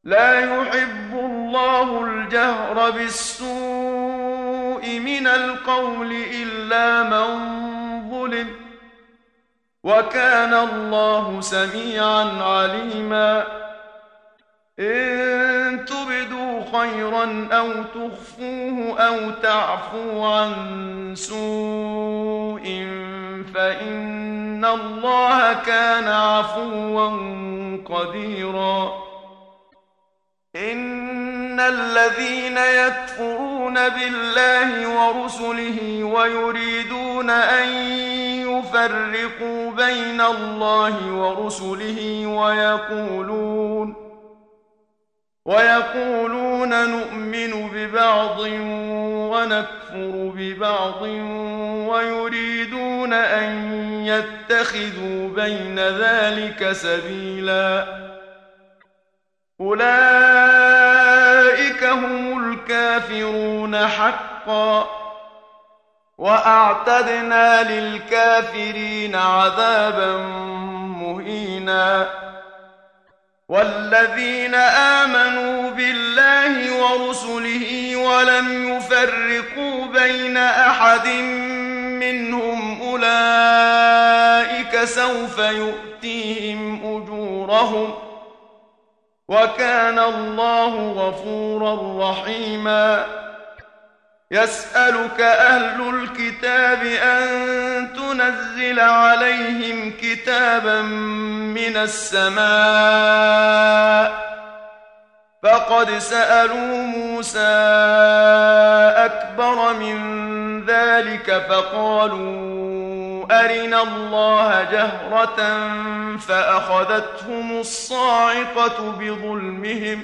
لا يحب الله الجهر بالسوء من القول إلا من ظلم، وكان الله سميعا عليما. إن تبدوا خيرا أو تخفوه أو تعفو عن سوء فإن الله كان عفوا قديرا. إن الذين يكفرون بالله ورسله ويريدون أن يفرقوا بين الله ورسله ويقولون نؤمن ببعض ونكفر ببعض ويريدون أن يتخذوا بين ذلك سبيلا، أولئك هم الكافرون حقا، وأعتدنا للكافرين عذابا مهينا. والذين آمنوا بالله ورسله ولم يفرقوا بين أحد منهم أولئك سوف يؤتيهم أجورهم، وكان الله غفورا رحيما. يسألك أهل الكتاب أن تنزل عليهم كتابا من السماء، فقد سألوا موسى أكبر من ذلك فقالوا أرنا الله جهرة فأخذتهم الصاعقة بظلمهم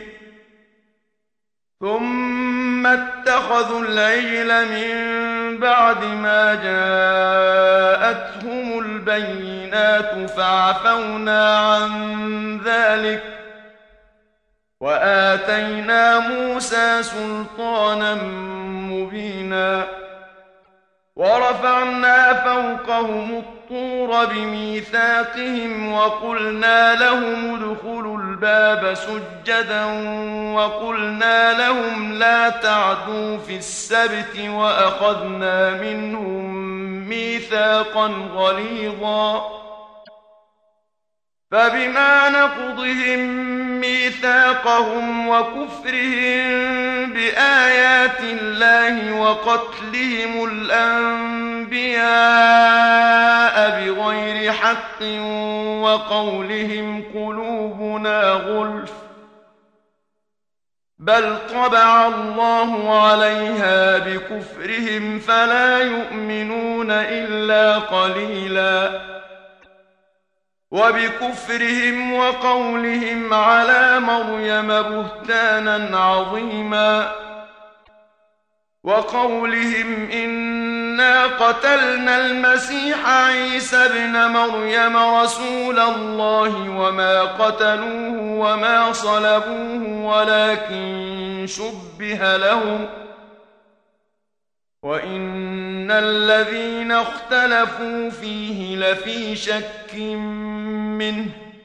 ثم اتخذوا العجل من بعد ما جاءتهم البينات فعفونا عن ذلك وآتينا موسى سلطانا مبينا. ورفعنا فوقهم الطور بميثاقهم وقلنا لهم ادخلوا الباب سجدا وقلنا لهم لا تعدوا في السبت وأخذنا منهم ميثاقا غليظا. فبما نقضهم ميثاقهم وكفرهم بآيات الله وقتلهم الأنبياء بغير حق وقولهم قلوبنا غلف بل طبع الله عليها بكفرهم فلا يؤمنون إلا قليلا. وبكفرهم وقولهم على مريم بهتانا عظيما، وقولهم إنا قتلنا المسيح عيسى ابن مريم رسول الله وما قتلوه وما صلبوه ولكن شبه لهم، وإن الذين اختلفوا فيه لفي شك منه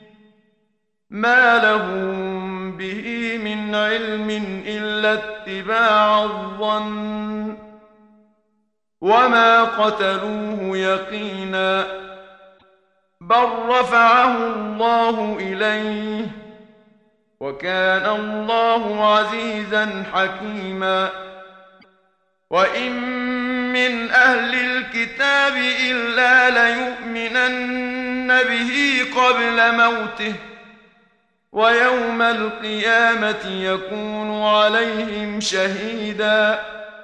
ما لهم به من علم إلا اتباع الظن وما قتلوه يقينا بل رفعه الله إليه وكان الله عزيزا حكيما. وإن من أهل الكتاب إلا ليؤمنن به قبل موته ويوم القيامة يكون عليهم شهيدا.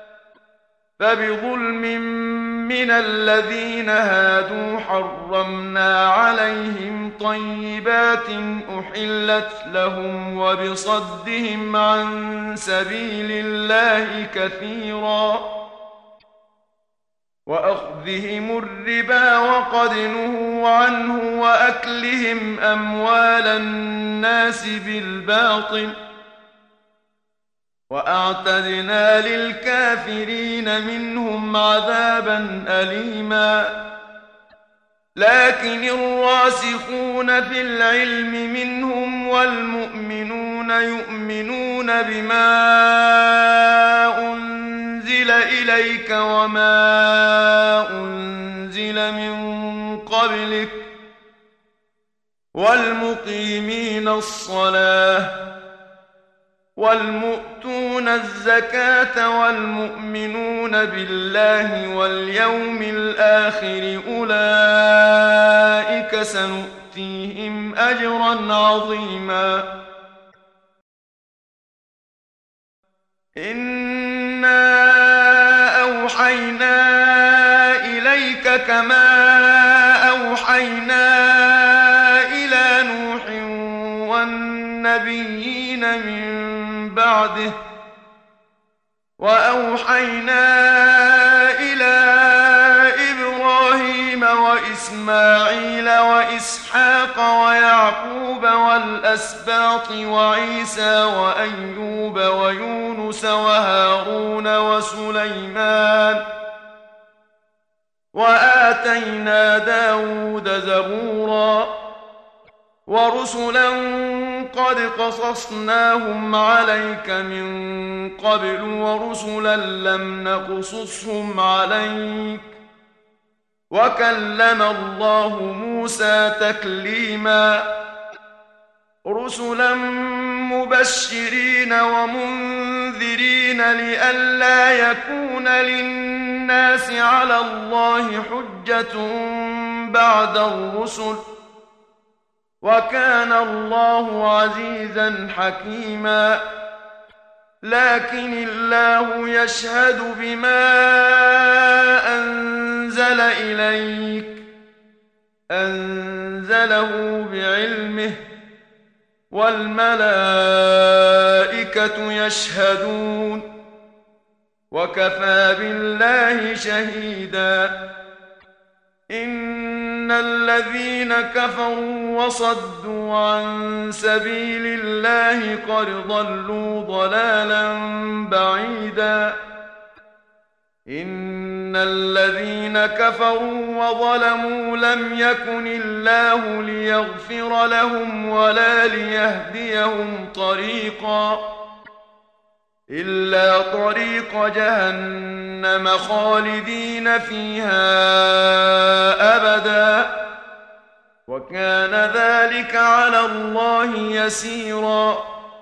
فبظلم من الذين هادوا حرمنا عليهم طيبات أحلت لهم وبصدهم عن سبيل الله كثيرا وأخذهم الربا وقد نهوا عنه وأكلهم أموال الناس بالباطل وأعتدنا للكافرين منهم عذابا أليما. لكن الراسخون في العلم منهم والمؤمنون يؤمنون بما أنزل إليك وما أنزل من قبلك والمقيمين الصلاة والمؤتون الزكاة والمؤمنون بالله واليوم الآخر أولئك سنؤتيهم أجرا عظيما إنا أوحينا إليك كما أوحينا إلى نوح والنبيين من بعده وأوحينا إلى إبراهيم وإسماعيل وإسحاق ويعقوب والأسباط وعيسى وأيوب ويونس وهارون وسليمان وآتينا داود زبورا ورسلا قد قصصناهم عليك من قبل ورسلا لم نقصصهم عليك وكلم الله موسى تكليما رسلا مبشرين ومنذرين لئلا يكون للناس على الله حجة بعد الرسل وكان الله عزيزا حكيما لكن الله يشهد بما أنزل إليك أنزله بعلمه والملائكة يشهدون وكفى بالله شهيدا إن الذين كفروا وصدوا عن سبيل الله قد ضلوا ضلالا بعيدا إن الذين كفروا وظلموا لم يكن الله ليغفر لهم ولا ليهديهم طريقا إلا طريق جهنم خالدين فيها أبدا وكان ذلك على الله يسيرا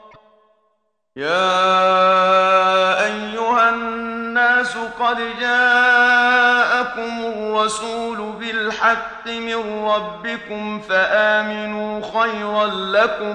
يا أيها الناس قد جاءكم الرسول بالحق من ربكم فآمنوا خيرا لكم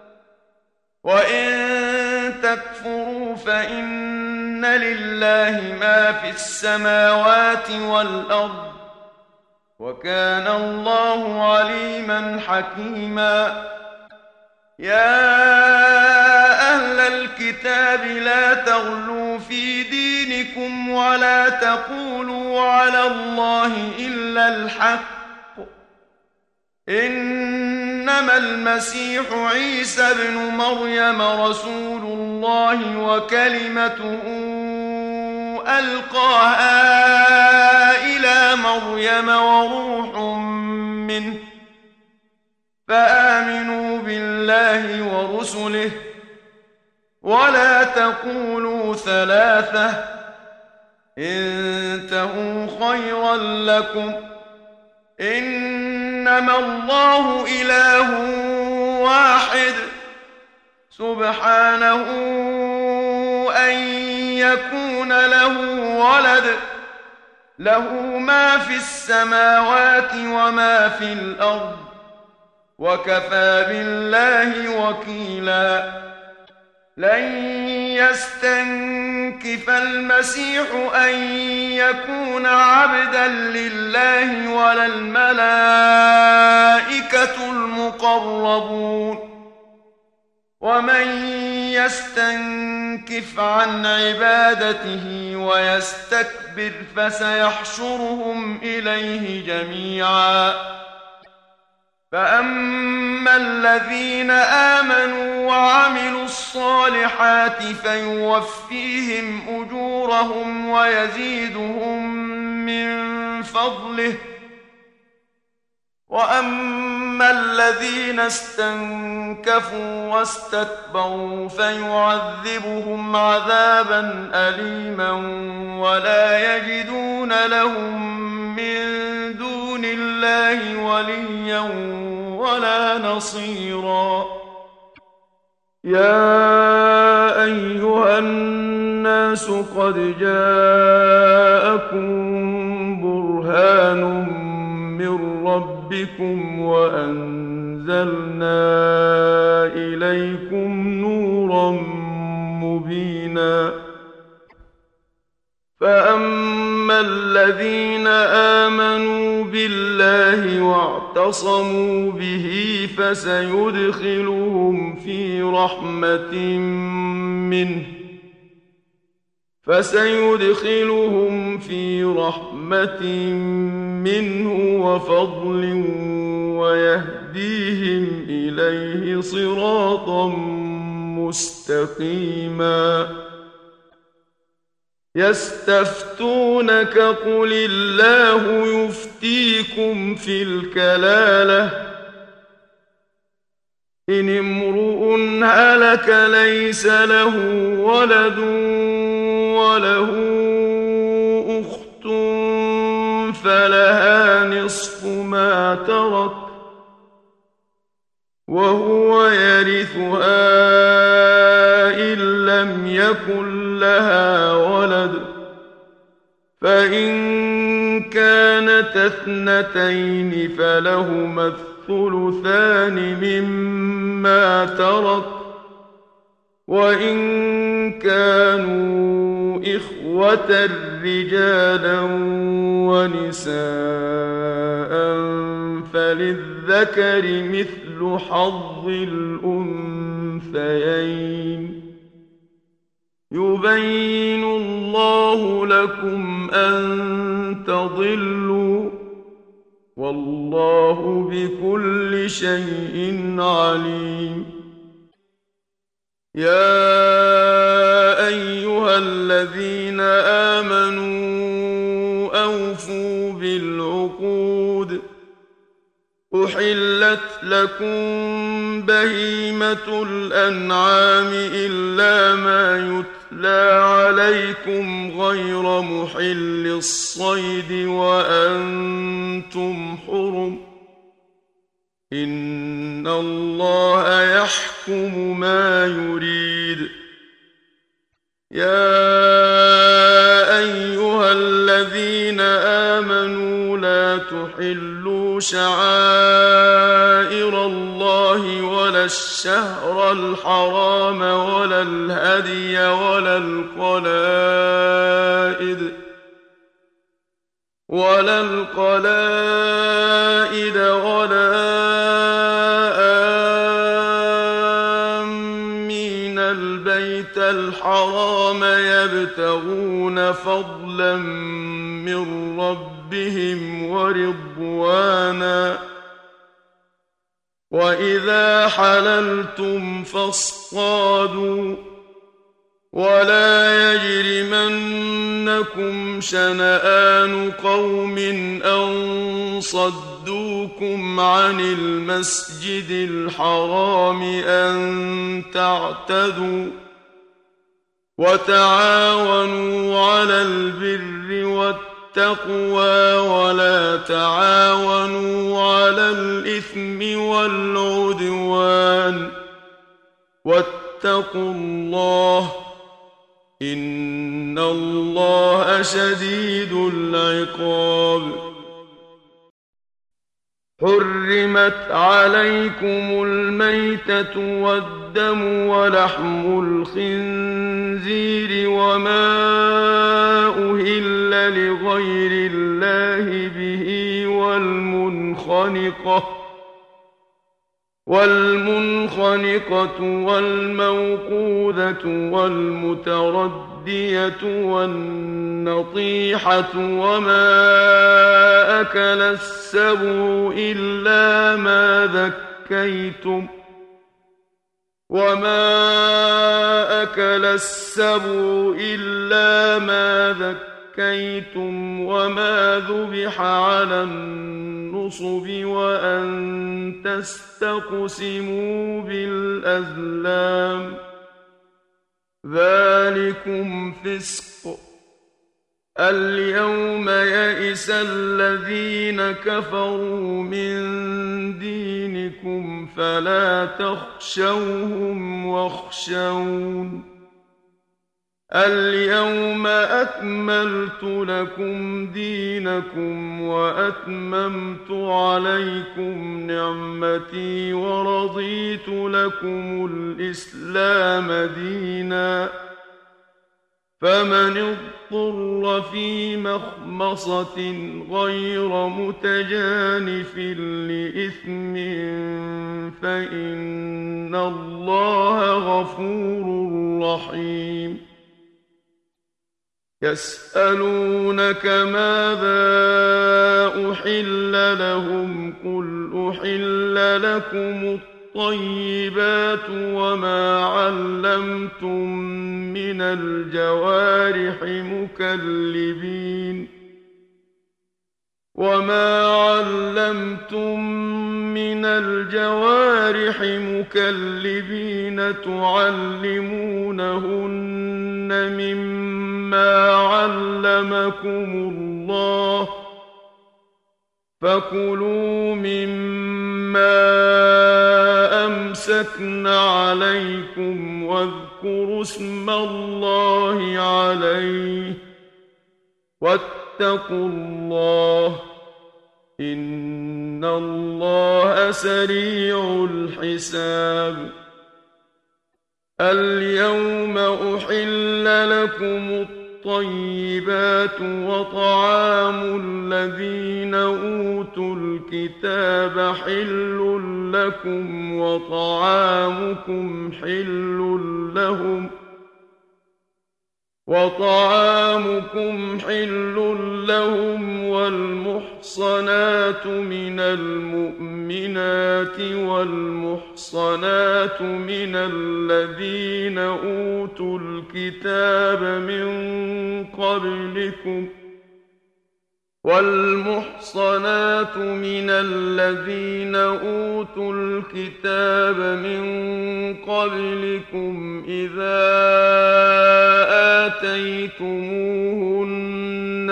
وإن تكفروا فإن لله ما في السماوات والأرض وكان الله عليما حكيما يا أهل الكتاب لا تغلوا في دينكم ولا تقولوا على الله إلا الحق إنما المسيح عيسى ابن مريم رسول الله وكلمته ألقاها إلى مريم وروح منه فآمنوا بالله ورسله ولا تقولوا ثلاثة انتهوا خيرا لكم إنما الله إله واحد سبحانه أن يكون له ولد له ما في السماوات وما في الأرض وكفى بالله وكيلا لن يستنكف المسيح أن يكون عبدا لله ولا الملائكة المقربون ومن يستنكف عن عبادته ويستكبر فسيحشرهم إليه جميعا فأما الذين آمنوا وعملوا الصالحات فيوفيهم أجورهم ويزيدهم من فضله وأما الذين استنكفوا واستكبروا فيعذبهم عذابا أليما ولا يجدون لهم من دون الله وليا ولا نصيرا. يا أيها الناس قد جاءكم برهان من ربكم وأنزلنا إليكم نورا مبينا. فأما الذين آمنوا بالله واعتصموا به فسيدخلهم في رحمة منه وفضل ويهديهم إليه صراطا مستقيما. يستفتونك قل الله يفتيكم في الكلالة إن امرؤ هلك ليس له ولد وله أخت فلها نصف ما ترك وهو يرثها إن لم يكن لها ولد فإن كانت اثنتين فلهما الثلثان مما ترك وإن كانوا إخوة رجالا ونساء فللذكر مثل حظ الأنثيين. يبين الله لكم أن تضلوا والله بكل شيء عليم. يا أيها الذين آمنوا أوفوا بالعقود. أحلت لكم بهيمة الأنعام إلا ما يتلى عليكم غير محل الصيد وأنتم حرم إن الله يحكم ما يريد. يا أيها الذين آمنوا لا تحلوا شعائر الله ولا الشهر الحرام ولا الهدي ولا القلائد ولا آمين البيت الحرام يبتغون فضلا من ربهم ورضوانا وإذا حللتم فاصطادوا ولا يجرمنكم شنآن قوم أن صدوكم عن المسجد الحرام أن تعتدوا وتعاونوا على البر والتقوى ولا تعاونوا على الإثم والعدوان واتقوا الله إن الله شديد العقاب. حرمت عليكم الميتة والدم ولحم الخنزير وما أهل لغير الله به والمنخنقة والموقوذة والمتردية والنطيحة وما أكل السبع إلا ما زكيتم وما ذبح على النصب وأن تستقسموا بالأزلام ذلكم فسق. اليوم يئس الذين كفروا من دينكم فلا تخشوهم واخشون اليوم أكملت لكم دينكم وأتممت عليكم نعمتي ورضيت لكم الإسلام دينا فمن اضطر في مخمصة غير متجانف لإثم فإن الله غفور رحيم. يسألونك ماذا أحل لهم قل أحل لكم الطيبات وما علمتم من الجوارح مكلبين تعلمونهن مما علمكم الله فكلوا مما أمسكن عليكم واذكروا اسم الله عليه واتقوا الله إن الله سريع الحساب. اليوم أحل لكم الطيبات وطعام الذين أوتوا الكتاب حل لكم وطعامكم حل لهم والمحصنات من المؤمنات والمحصنات من الذين أوتوا الكتاب من قبلكم إذا آتيتموهن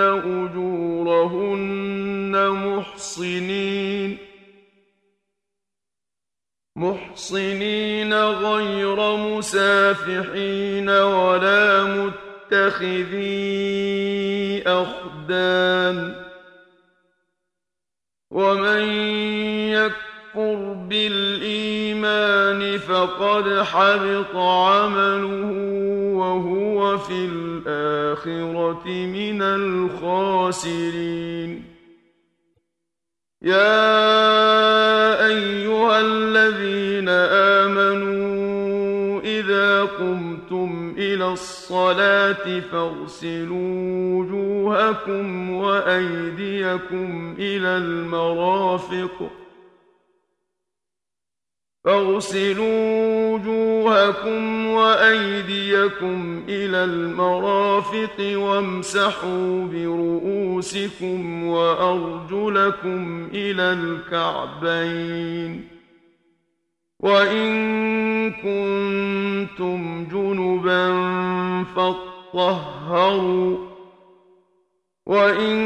أجورهن محصنين غير مسافحين ولا متخذي أخدان ومن يكفر بالإيمان فقد حبط عمله وهو في الآخرة من الخاسرين. يا أيها الذين آمنوا إذا قمتم إلى الصلاة فاغسلوا وجوهكم وأيديكم إلى المرافق وامسحوا برؤوسكم وأرجلكم إلى الكعبين وإن كنتم جنبا فاطهروا وإن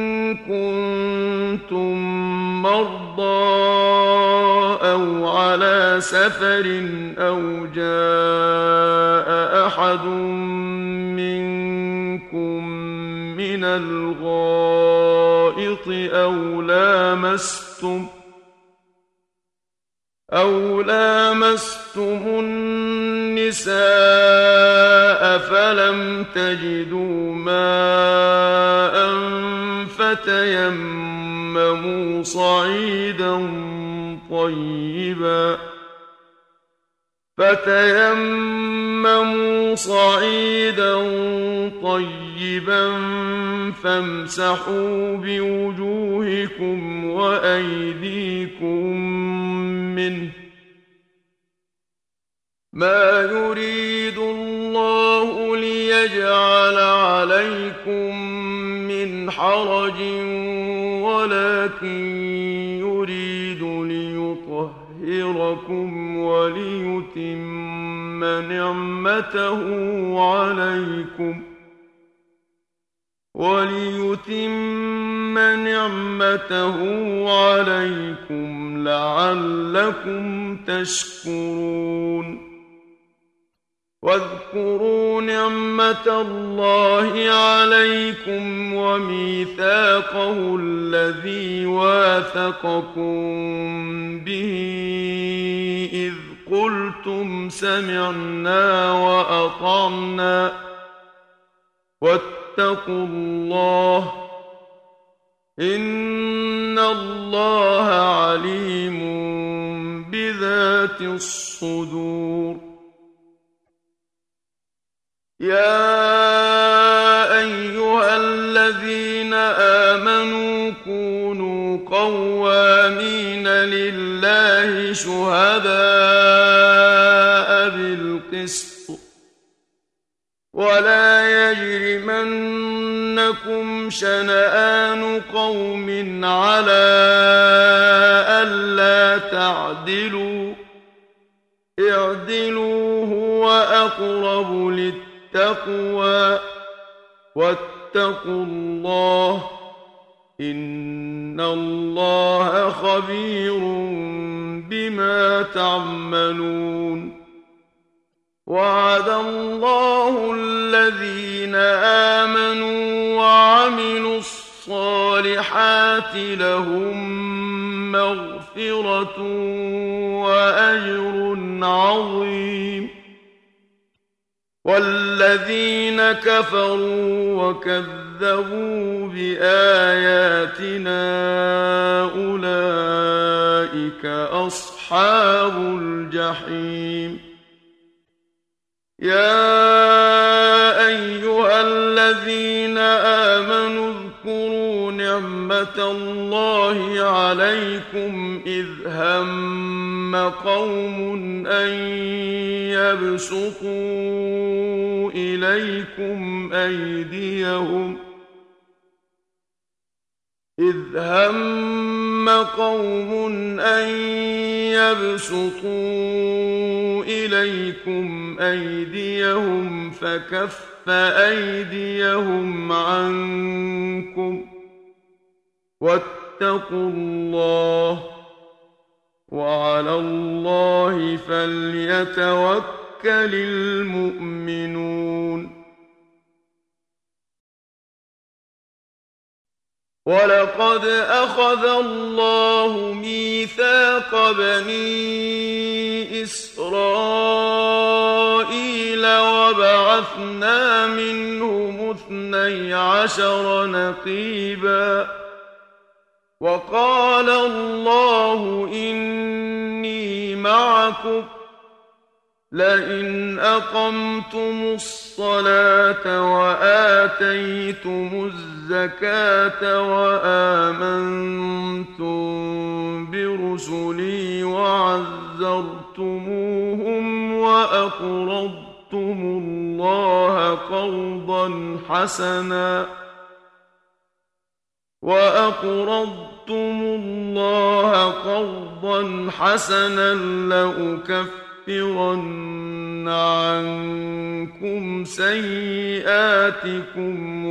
كنتم مرضى أو على سفر أو جاء أحد منكم من الغائط أو لامستم النساء فلم تجدوا ماء فتيمموا صعيدا طيبا فامسحوا بوجوهكم وأيديكم منه ما يريد الله ليجعل عليكم حرج ولكن يريد ليطهركم وليتم نعمته عليكم لعلكم تشكرون واذكروا نعمة الله عليكم وميثاقه الذي واثقكم به إذ قلتم سمعنا وأطعنا واتقوا الله إن الله عليم بذات الصدور يا أيها الذين آمنوا كونوا قوامين لله شهداء بالقسط ولا يجرمنكم شنآن قوم على ألا تعدلوا اعدلوا هو أقرب للتقوى واتقوا الله إن الله خبير بما تعملون وعد الله الذين آمنوا وعملوا الصالحات لهم مغفرة وأجر عظيم والذين كفروا وكذبوا بآياتنا أولئك أصحاب الجحيم يا أيها الذين آمنوا اذكروا نعمة الله عليكم إذ هم قوم أن يبسطوا إليكم أيديهم فكف أيديهم عنكم واتقوا الله وعلى الله فليتوكل المؤمنون ولقد أخذ الله ميثاق بني إسرائيل وبعثنا منهم 12 نقيبا وقال الله إني معكم لئن أقمتم الصلاة وآتيتم الزكاة وآمنتم برسلي وعزرتموهم وأقرضتم الله قرضا حسنا لأكفرن عنكم سيئاتكم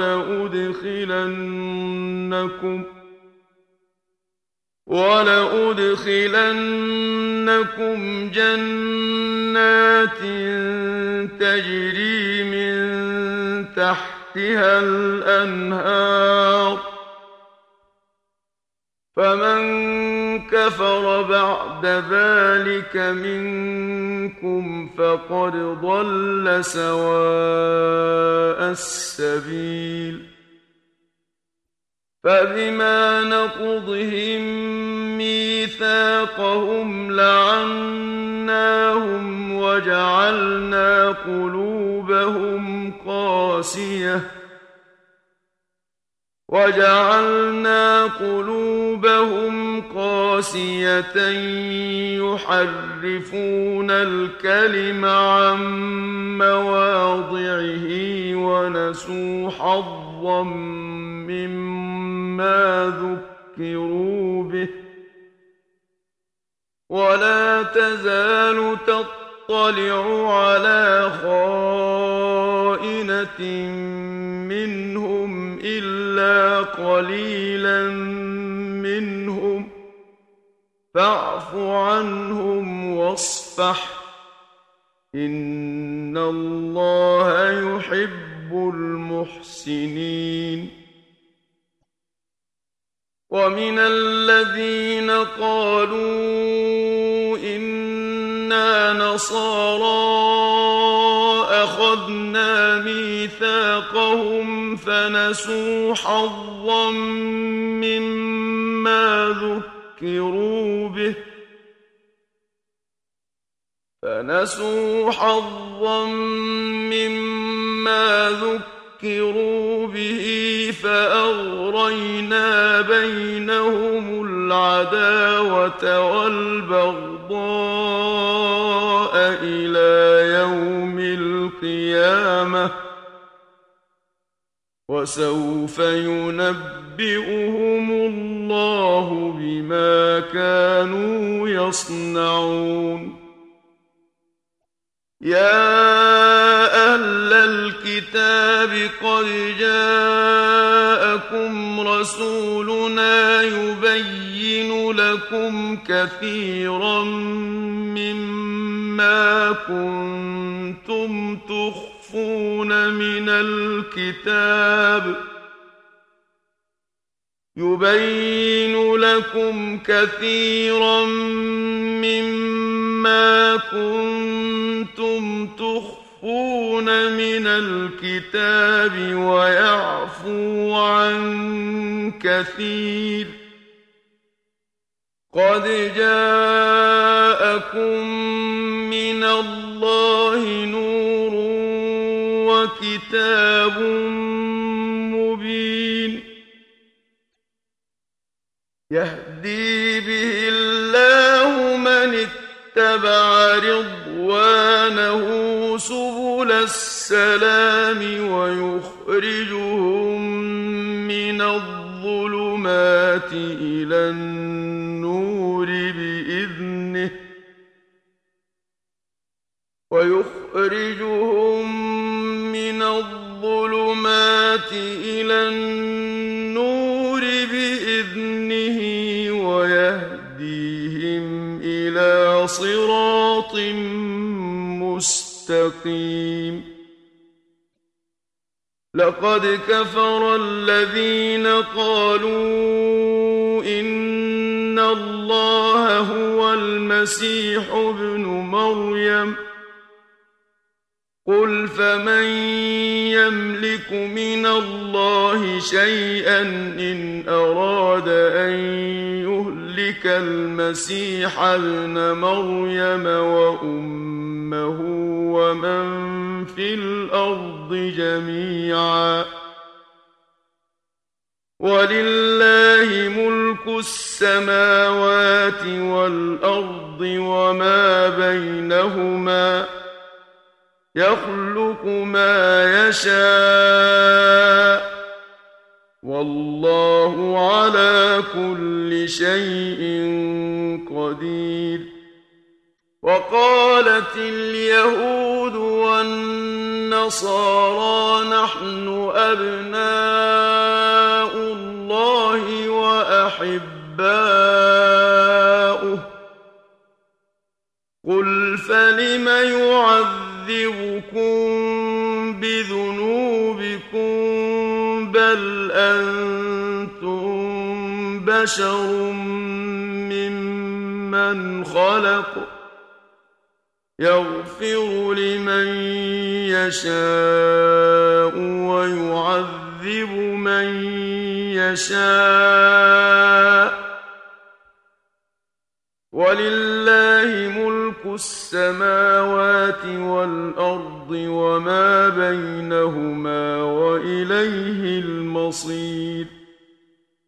ولأدخلنكم جنات تجري من تحتها الأنهار فمن كفر بعد ذلك منكم فقد ضل سواء السبيل فبما نقضهم ميثاقهم لعناهم وجعلنا قلوبهم قاسية يحرفون الكلم عن مواضعه ونسوا حظا مما ذكروا به ولا تزال تطلع على خائنة منهم إلا قليلا منهم فاعف عنهم واصفح إن الله يحب المحسنين ومن الذين قالوا إنا نصارى أخذنا ميثاقهم فنسوا حظا مما ذكروا به فأغرينا بينهم العداوة والبغضاء إلى يوم القيامة وسوف ينبئهم الله بما كانوا يصنعون يا أهل الكتاب قد جاءكم رسولنا يبين لكم كثيرا مما كنتم تخفون من الكتاب ويعفو عن كثير قد جاءكم من الله نور وكتاب مبين يهدي به الله من اتبع رضوانه سبل السلام ويخرجهم من الظلمات إلى النور بإذنه ويهديهم إلى صراط مستقيم لقد كفر الذين قالوا إن الله هو المسيح ابن مريم قل فمن يملك من الله شيئا إن أراد أن يهلك المسيح ابن مريم وأمه ومن في الأرض جميعا ولله ملك السماوات والأرض وما بينهما يخلق ما يشاء والله على كل شيء قدير وقالت اليهود والنصارى نحن أبناء الله وأحباؤه قل فلم يعذبكم بذنوبكم بل أنتم بشر ممن خلق يغفر لمن يشاء ويعذب من يشاء ولله ملك السماوات والأرض وما بينهما وإليه المصير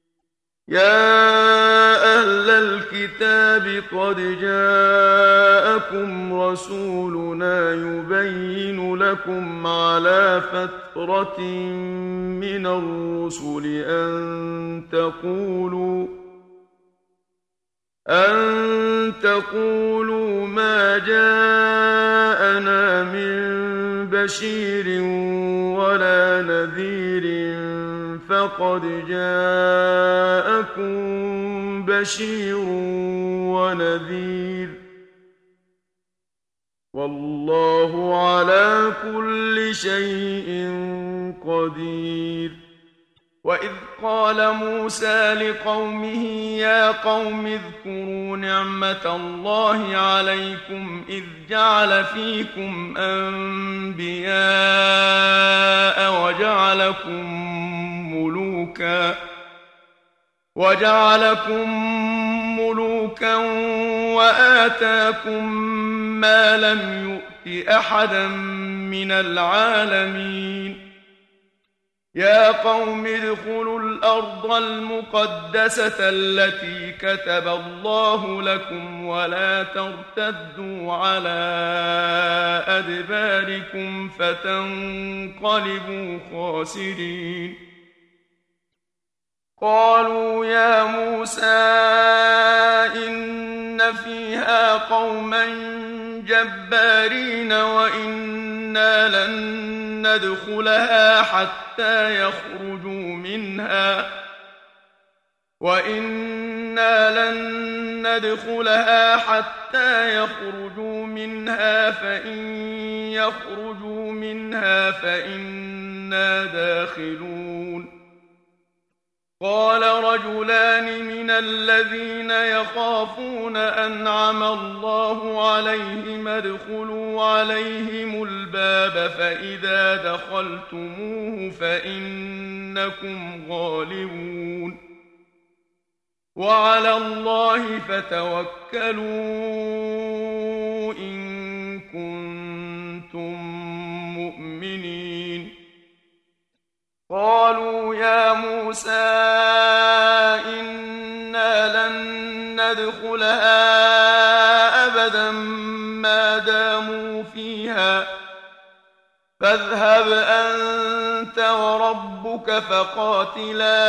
يا أهل الكتاب قد جاءكم جاءكم رسولنا يبين لكم على فترة من الرسل أن تقولوا ما جاءنا من بشير ولا نذير فقد جاءكم بشير ونذير والله على كل شيء قدير. وإذ قال موسى لقومه يا قوم اذكروا نعمة الله عليكم إذ جعل فيكم أنبياء وجعلكم ملوكا وآتاكم ما لم يؤت أحدا من العالمين. يا قوم ادخلوا الأرض المقدسة التي كتب الله لكم ولا ترتدوا على أدباركم فتنقلبوا خاسرين. قالوا يا موسى إن فيها قوما جبارين وإنا لن ندخلها حتى يخرجوا منها فإن يخرجوا منها فإنا داخلون. قال رجلان من الذين يخافون أنعم الله عليهم ادخلوا عليهم الباب فإذا دخلتموه فإنكم غالبون وعلى الله فتوكلوا إن كنتم مؤمنين. قالوا يا موسى إنا لن ندخلها أبدا ما داموا فيها فاذهب أنت وربك فقاتلا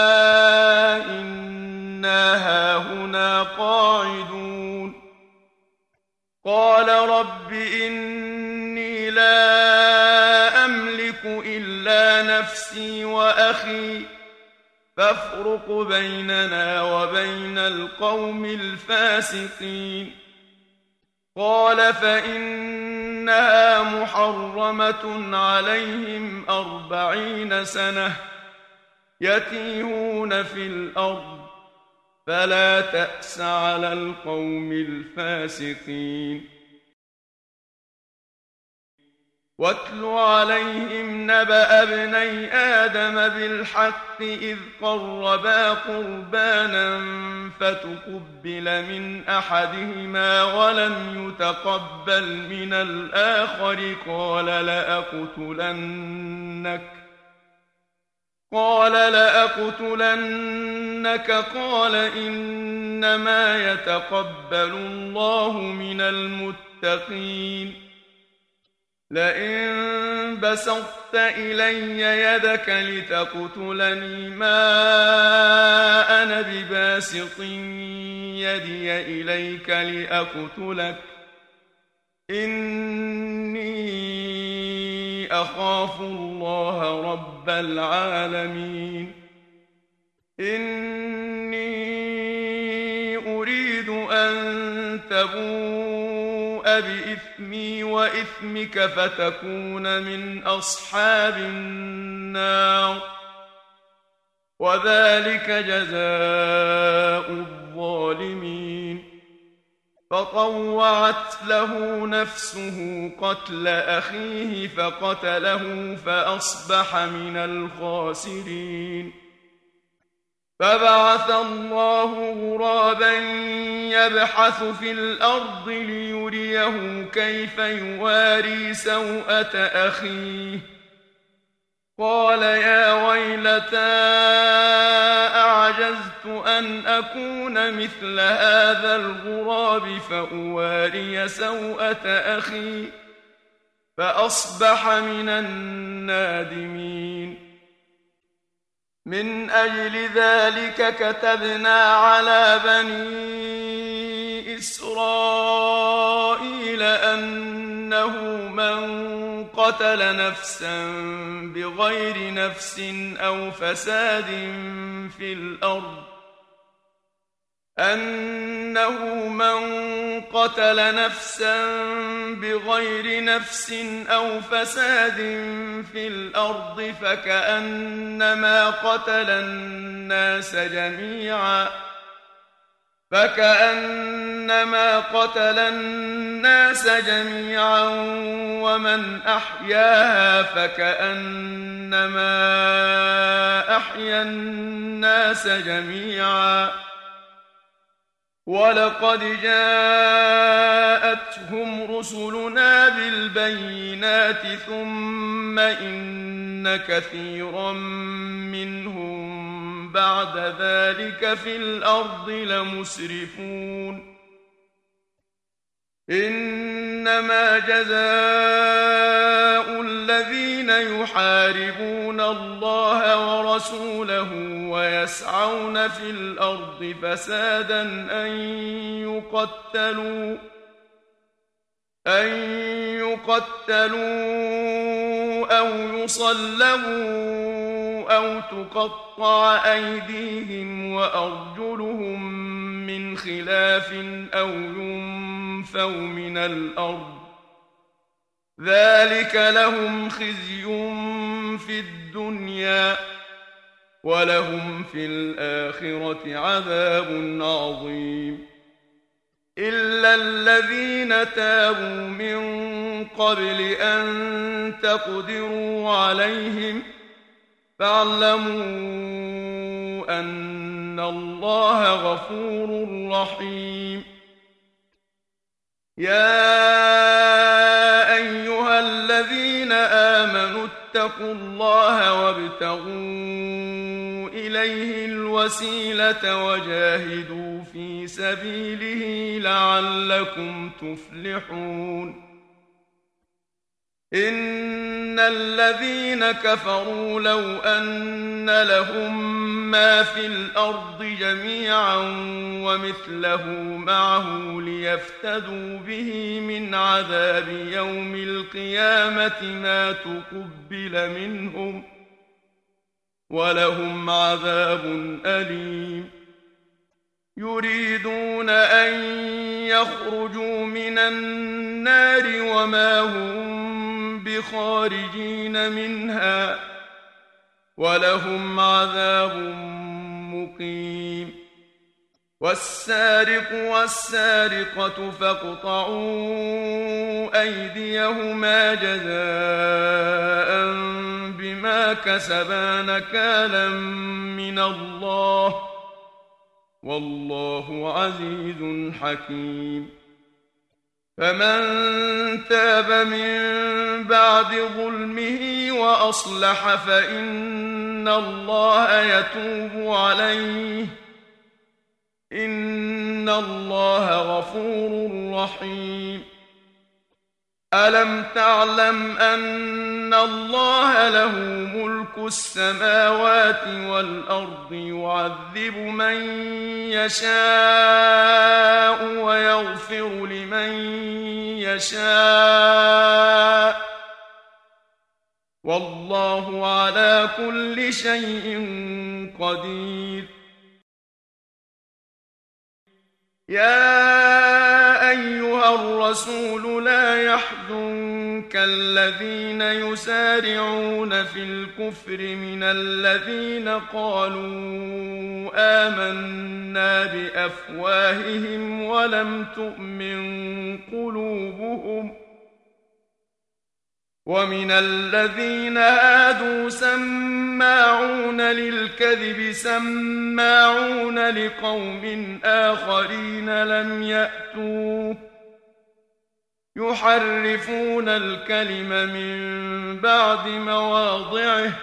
إنا هاهنا قاعدون. قال رب إني لا أملك إلا نفسي وأخي فافرق بيننا وبين القوم الفاسقين. قال فإنها محرمة عليهم 40 سنة يتيهون في الأرض فلا تأس على القوم الفاسقين. واتل عليهم نبأ ابني آدم بالحق إذ قربا قربانا فتقبل من أحدهما ولم يتقبل من الآخر قال لأقتلنك قال إنما يتقبل الله من المتقين. لئن بسطت إلي يدك لتقتلني ما أنا بباسط يدي إليك لأقتلك إني أخاف الله رب العالمين. إني أريد أن تبوء بإثمي وإثمك فتكون من أصحاب النار وذلك جزاء الظالمين. فطوعت له نفسه قتل أخيه فقتله فأصبح من الخاسرين. فبعث الله غرابا يبحث في الأرض ليريه كيف يواري سوءة أخيه قال يا ويلتى أعجزت أن أكون مثل هذا الغراب فأواري سوءة أخي فأصبح من النادمين. من أجل ذلك كتبنا على بني إسرائيل أنه من قتل نفسا بغير نفس أو فساد في الأرض فكأنما قتل الناس جميعا ومن أحياها فكأنما أحيا الناس جميعا. ولقد جاءتهم رسلنا بالبينات ثم إن كثيرا منهم بعد ذلك في الأرض لمسرفون. إنما جزاء الذين يحاربون الله ورسوله ويسعون في الأرض فسادا أن يقتلوا أو يصلبوا أو تقطع أيديهم وأرجلهم من خلاف أو ينفوا من الأرض. ذلك لهم خزي في الدنيا ولهم في الآخرة عذاب عظيم. إلا الذين تابوا من قبل أن تقدروا عليهم فاعلموا أن الله غفور رحيم. يا أيها الذين آمنوا اتقوا الله وابتغوا إليه الوسيلة وجاهدوا في سبيله لعلكم تفلحون. إن الذين كفروا لو أن لهم ما في الأرض جميعا ومثله معه ليفتدوا به من عذاب يوم القيامة ما تقبل منهم ولهم عذاب أليم. يريدون أن يخرجوا من النار وما هم بخارجين منها ولهم عذاب مقيم. والسارق والسارقة فاقطعوا أيديهما جزاء بما كسبا نكالا من الله والله عزيز حكيم. فمن تاب من بعد ظلمه وأصلح فإن الله يتوب عليه إن الله غفور رحيم. ألم تعلم أن الله له ملك السماوات والأرض يعذب من يشاء ويغفر لمن يشاء والله على كل شيء قدير. يا أيها الرسول لا يحزنك الذين يسارعون في الكفر من الذين قالوا آمنا بأفواههم ولم تؤمن قلوبهم ومن الذين هادوا سماعون للكذب سماعون لقوم آخرين لم يأتوك يحرفون الكلم من بعد مواضعه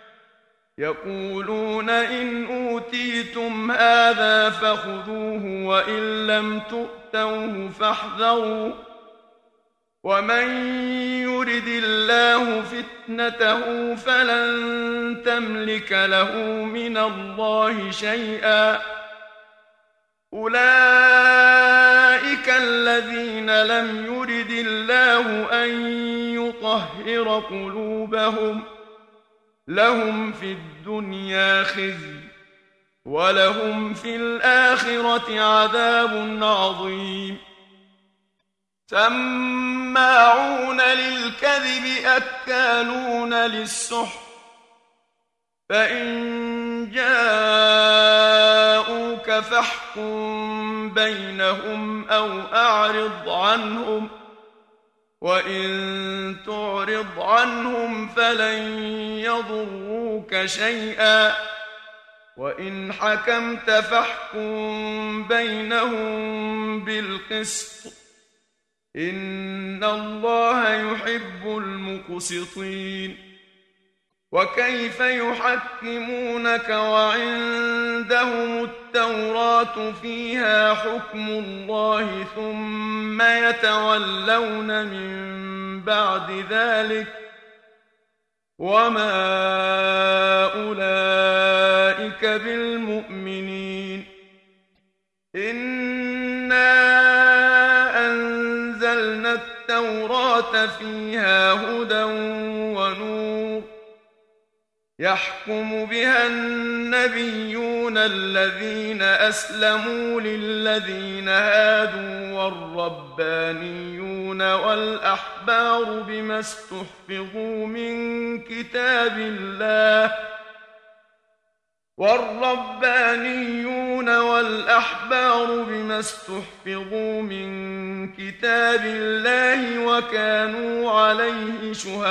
يقولون إن أوتيتم هذا فخذوه وإن لم تؤتوه فاحذروا ومن يرد الله فتنته فلن تملك له من الله شيئا أولئك الذين لم يرد الله أن يطهر قلوبهم لهم في الدنيا خزي ولهم في الآخرة عذاب عظيم سماعون للكذب أكالون للسحت فإن جاءوك فاحكم بينهم أو أعرض عنهم وإن تعرض عنهم فلن يضروك شيئا وإن حكمت فاحكم بينهم بالقسط إن الله يحب المقسطين وكيف يحكمونك وعندهم التوراة فيها حكم الله ثم يتولون من بعد ذلك وما أولئك بالمؤمنين إنا أنزلنا التوراة فيها هدى ونور يحكم بها النبيون الذين أسلموا للذين هادوا والربانيون والأحبار بما استحفظوا من كتاب الله وكانوا عليه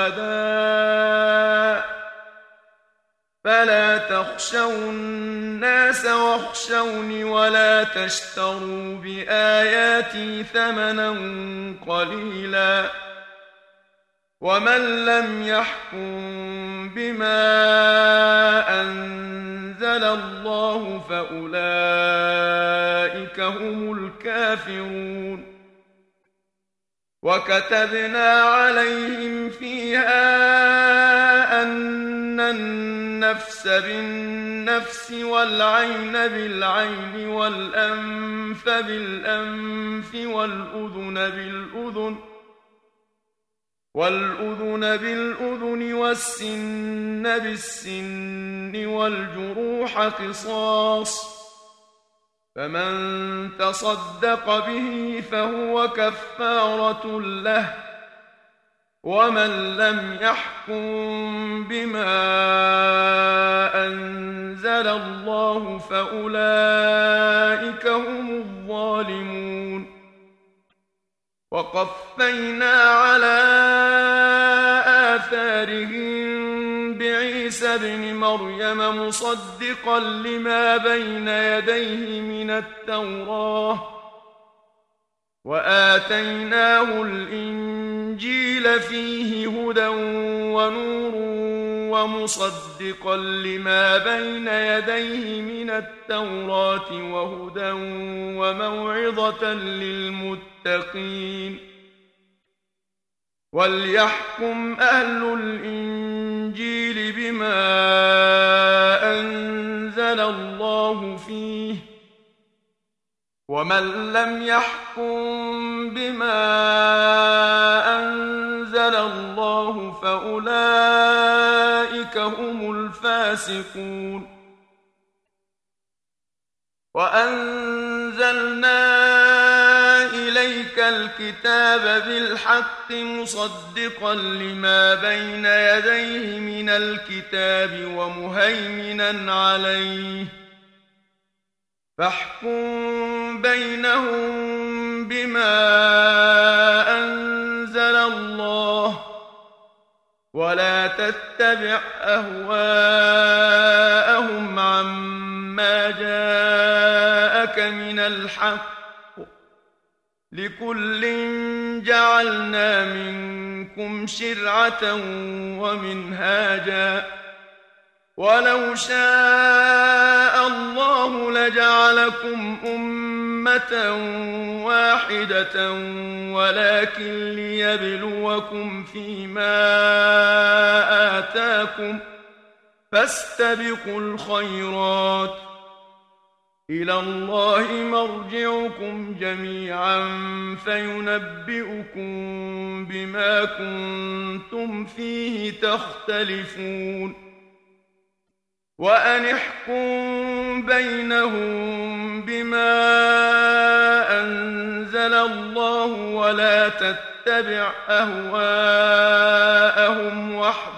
شهداء فلا تخشوا الناس واخشوني ولا تشتروا بآياتي ثمنا قليلا ومن لم يحكم بما أنزل الله فأولئك هم الكافرون وكتبنا عليهم فيها أن النفس بالنفس والعين بالعين والأنف بالأنف والأذن بالأذن والسن بالسن والجروح قصاص فمن تصدق به فهو كفارة له ومن لم يحكم بما أنزل الله فأولئك هم الظالمون وقفينا على آثارهم بعيسى ابن مريم مصدقا لما بين يديه من التوراة وآتيناه الإنجيل فيه هدى ونور ومصدقا لما بين يديه من التوراة وهدى وموعظة للمتقين وليحكم أهل الإنجيل بما أنزل الله فيه ومن لم يحكم بما أنزل الله فأولئك هم الفاسقون وأنزلنا إليك الكتاب بالحق مصدقا لما بين يديه من الكتاب ومهيمنا عليه فاحكم بينهم بما أنزل الله ولا تتبع أهواءهم عما جاءك من الحق لكل جعلنا منكم شرعة ومنهاجا ولو شاء الله لجعلكم أمة واحدة ولكن ليبلوكم فيما آتاكم فاستبقوا الخيرات إلى الله مرجعكم جميعا فينبئكم بما كنتم فيه تختلفون وأن احكم بينهم بما أنزل الله ولا تتبع أهواءهم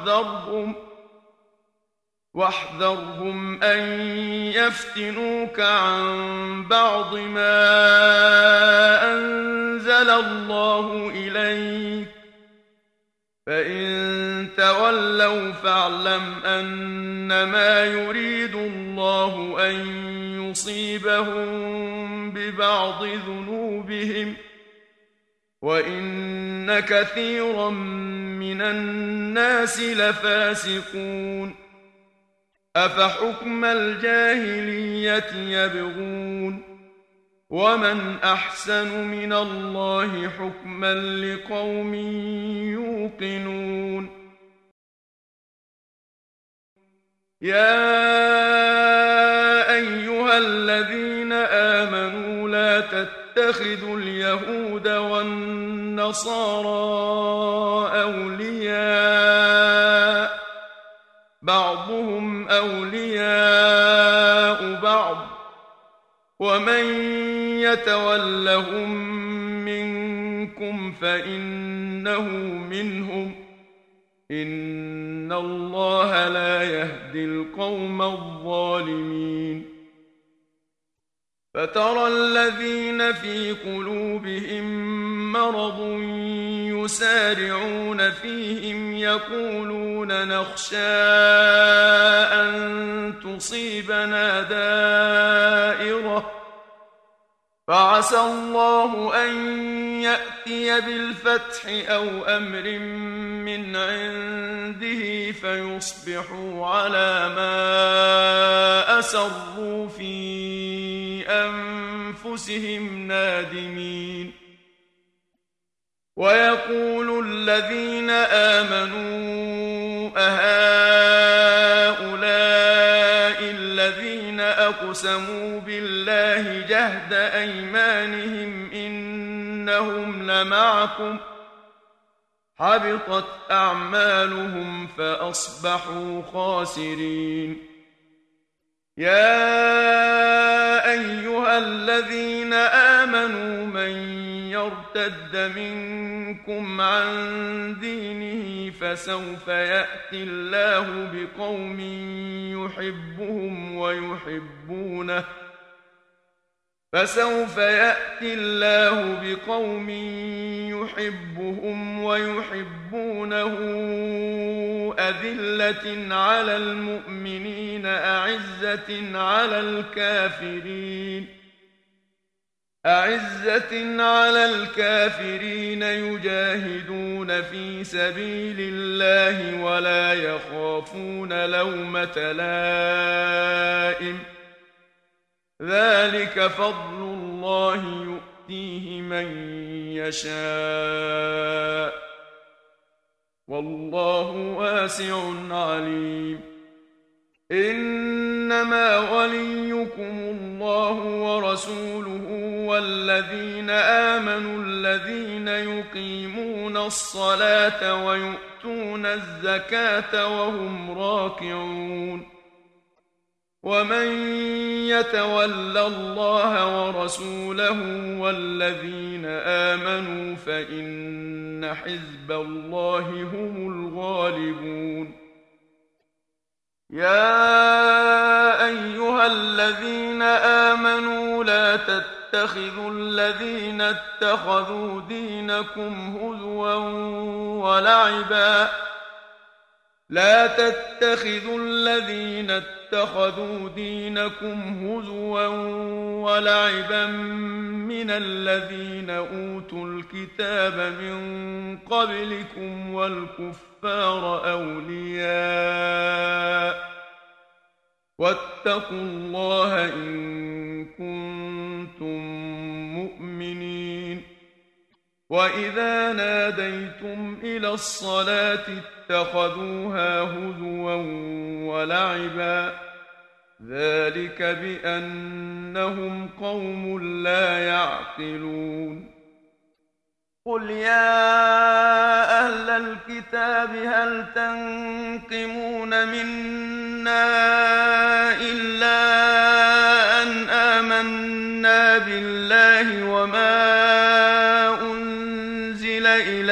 واحذرهم أن يفتنوك عن بعض ما أنزل الله إليك فإن تولوا فاعلم أنما يريد الله أن يصيبهم ببعض ذنوبهم وإن كثيرا من الناس لفاسقون أفحكم الجاهلية يبغون ومن أحسن من الله حكما لقوم يوقنون يا أيها الذين آمنوا لا تتخذوا اليهود والنصارى أولياء بعضهم أولياء بعض ومن يتولهم منكم فإنه منهم إن الله لا يهدي القوم الظالمين فترى الذين في قلوبهم مرض يسارعون فيهم يقولون نخشى أن تصيبنا دائرة فعسى الله أن يأتي بالفتح أو أمر من عنده فيصبحوا على ما أسروا في أنفسهم نادمين ويقول الذين آمنوا أهؤلاء الذين أقسموا بالله جهد أيمانهم إنهم لمعكم حبطت أعمالهم فأصبحوا خاسرين يا أيها الذين آمنوا من يرتد منكم عن دينه فسوف يأتي الله بقوم يحبهم ويحبونه أذلة على المؤمنين أعزة على الكافرين يجاهدون في سبيل الله ولا يخافون لومة لائم ذلك فضل الله يؤتيه من يشاء والله واسع عليم إنما وليكم الله ورسوله والذين آمنوا الذين يقيمون الصلاة ويؤتون الزكاة وهم راكعون ومن يتول الله ورسوله والذين آمنوا فإن حزب الله هم الغالبون يا أيها الذين آمنوا لا تتخذوا الذين اتخذوا دينكم هزوا ولعبا لا تتخذوا الذين اتخذوا دينكم هزوا ولعبا من الذين أوتوا الكتاب من قبلكم والكفار أولياء واتقوا الله إن كنتم مؤمنين. وإذا ناديتم إلى الصلاة اتخذوها هزوا ولعبا ذلك بأنهم قوم لا يعقلون. قل يا أهل الكتاب هل تنقمون منا إلا أن آمنا بالله وما أنزل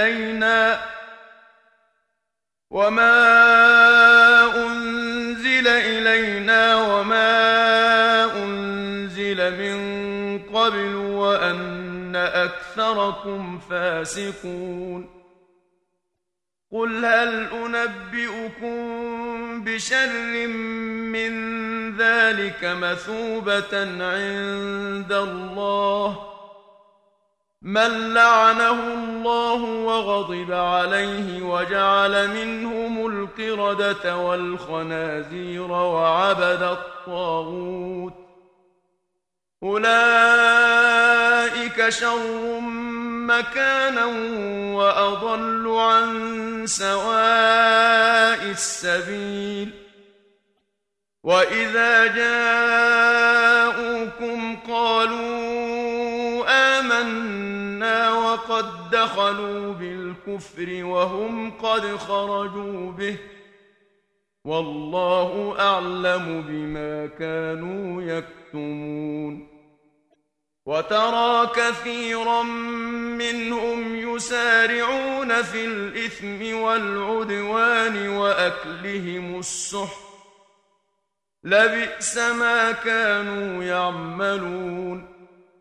إلينا وما أنزل من قبل وأن أكثركم فاسقون. قل هل أنبئكم بشر من ذلك مثوبة عند الله من لعنه الله وغضب عليه وجعل منهم القردة والخنازير وعبد الطاغوت أولئك شر مكانا وأضل عن سواء السبيل. وإذا جاءوكم قالوا آمنا وقد دخلوا بالكفر وهم قد خرجوا به والله أعلم بما كانوا يكتمون. وترى كثيرا منهم يسارعون في الإثم والعدوان وأكلهم السحت لبئس ما كانوا يعملون.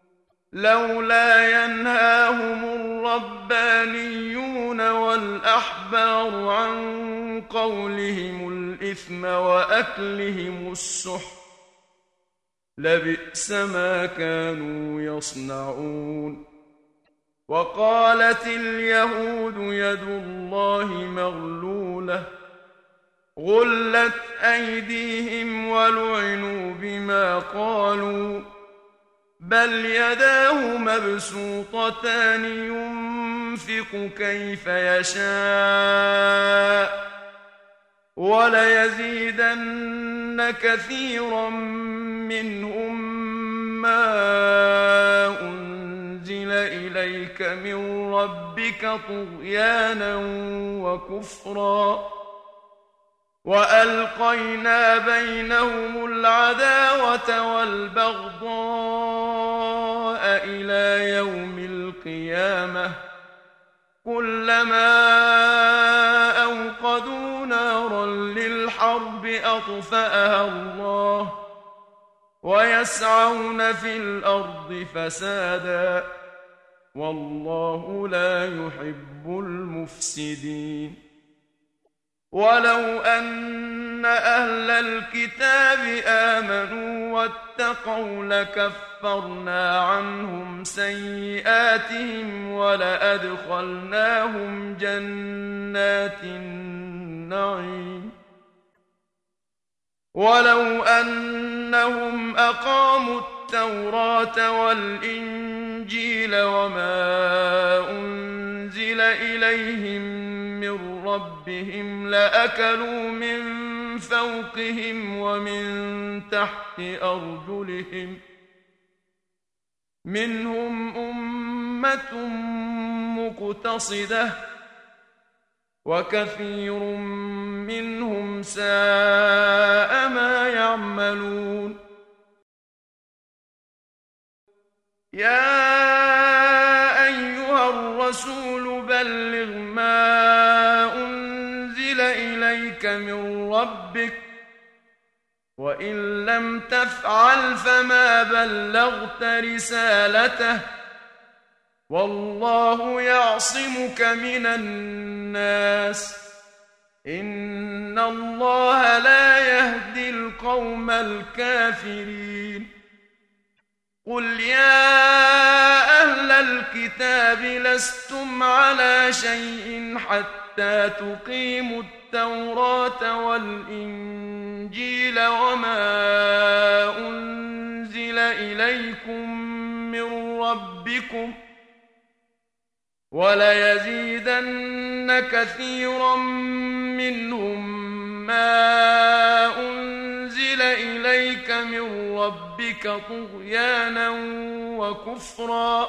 لولا ينهاهم الربانيون والأحبار عن قولهم الإثم وأكلهم السحت لبئس ما كانوا يصنعون. وقالت اليهود يد الله مغلولة غلت أيديهم ولعنوا بما قالوا بل يداه مبسوطتان ينفق كيف يشاء وليزيدن كثيرا منهم ما أنزل إليك من ربك طغيانا وكفرا وألقينا بينهم العداوة والبغضاء إلى يوم القيامة كلما أوقدوا نارا للحرب أطفأها الله ويسعون في الأرض فسادا والله لا يحب المفسدين. ولو أن أهل الكتاب آمنوا واتقوا لكفرنا عنهم سيئاتهم ولأدخلناهم جنات النعيم. ولو أنهم أقاموا التوراة والإنجيل وما أنزل إليهم من ربهم لأكلوا من فوقهم ومن تحت أرجلهم منهم أمة مقتصدة وكثير منهم ساء ما يعملون. يا أيها الرسول بلغ ما أنزل إليك من ربك وإن لم تفعل فما بلغت رسالته والله يعصمك من الناس إن الله لا يهدي القوم الكافرين قل يا أهل الكتاب لستم على شيء حتى تقيموا التوراة والإنجيل وما أنزل إليكم من ربكم وليزيدن كثيرا منهم ما أنزل إليك من ربك طغيانا وكفرا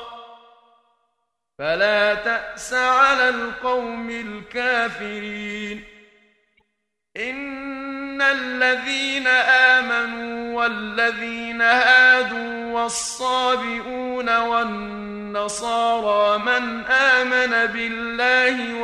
فلا تأس على القوم الكافرين إن الذين آمنوا والذين هادوا والصابئون والنصارى من آمن بالله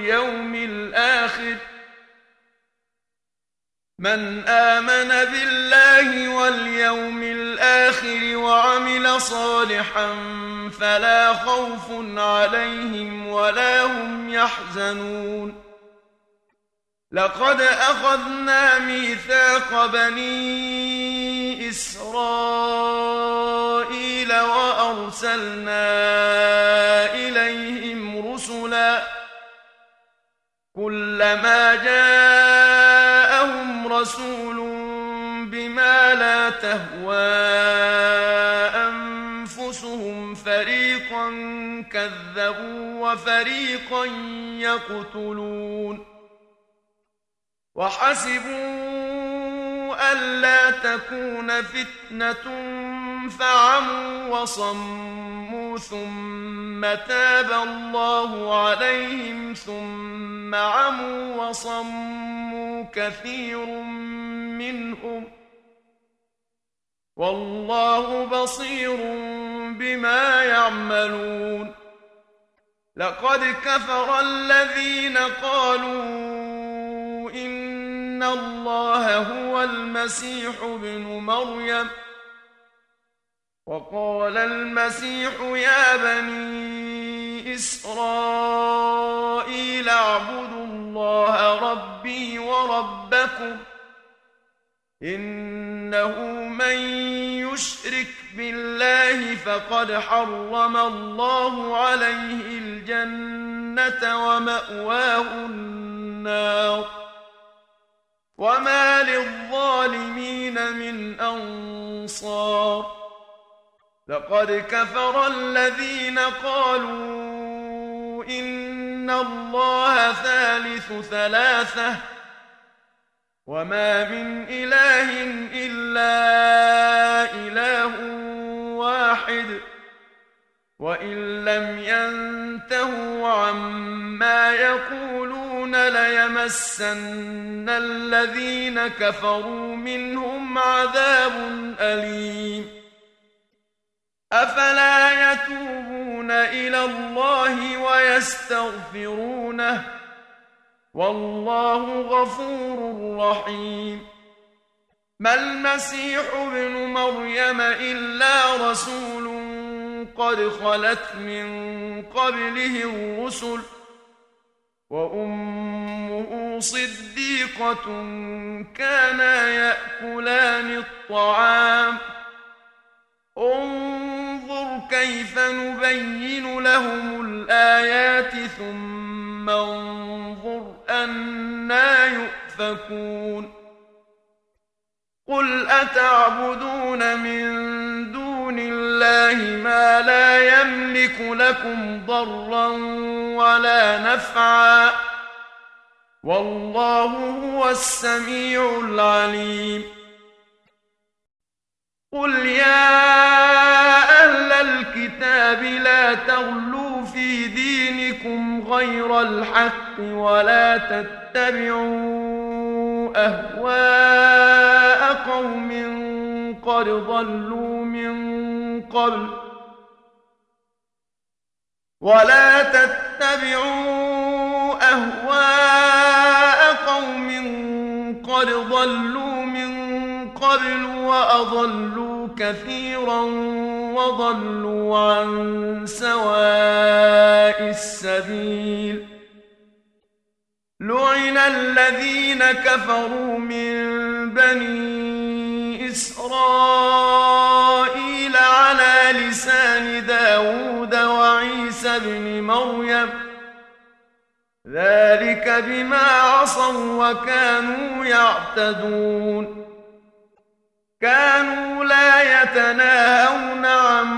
واليوم الآخر وعمل صالحا فلا خوف عليهم ولا هم يحزنون لقد أخذنا ميثاق بني إسرائيل وأرسلنا إليهم رسلا كلما جاءهم رسول بما لا تهوى أنفسهم فريقا كذبوا وفريقا يقتلون وحسبوا ألا تكون فتنة فعموا وصموا ثم تاب الله عليهم ثم عموا وصموا كثير منهم والله بصير بما يعملون لقد كفر الذين قالوا إن الله هو المسيح ابن مريم وقال المسيح يا بني إسرائيل اعبدوا الله ربي وربكم إنه من يشرك بالله فقد حرم الله عليه الجنة ومأواه النار وما للظالمين من أنصار لقد كفر الذين قالوا إن الله ثالث ثلاثة وما من إله إلا إله واحد وإن لم ينتهوا عما يقولون ليمسن الذين كفروا منهم عذاب أليم أفلا يتوبون إلى الله ويستغفرونه والله غفور رحيم ما المسيح ابن مريم إلا رسول قد خلت من قبله الرسل وأمه صديقة كانا يأكلان الطعام انظر كيف نبين لهم الآيات ثم انظر أنى يؤفكون قل أتعبدون من دون الله ما لا يملك لكم ضرا ولا نفعا والله هو السميع العليم قل يا أهل الكتاب لا تغلوا في دينكم غير الحق ولا تتبعوا أهواء قوم قد ضلوا من قبل وأضلوا كثيرا وضلوا عن سواء السبيل لعن الذين كفروا من بني إسرائيل على لسان داود وعيسى بن مريم ذلك بما عصوا وكانوا يعتدون كانوا لا يتناهون عن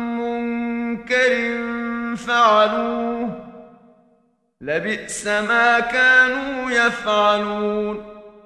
منكر فعلوه لبئس ما كانوا يفعلون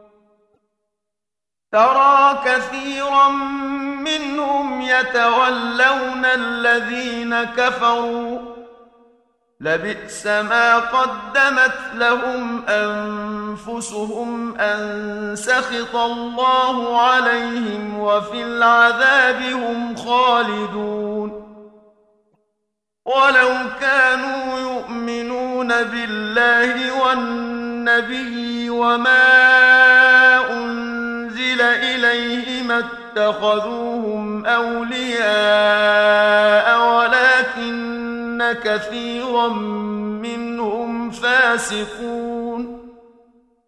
ترى كثيرا منهم يتولون الذين كفروا لبئس ما قدمت لهم أنفسهم أن سخط الله عليهم وفي العذاب هم خالدون ولو كانوا يؤمنون بالله والنبي وما أنزل إليه ما اتخذوهم أولياء ولكن كثيرا منهم فاسقون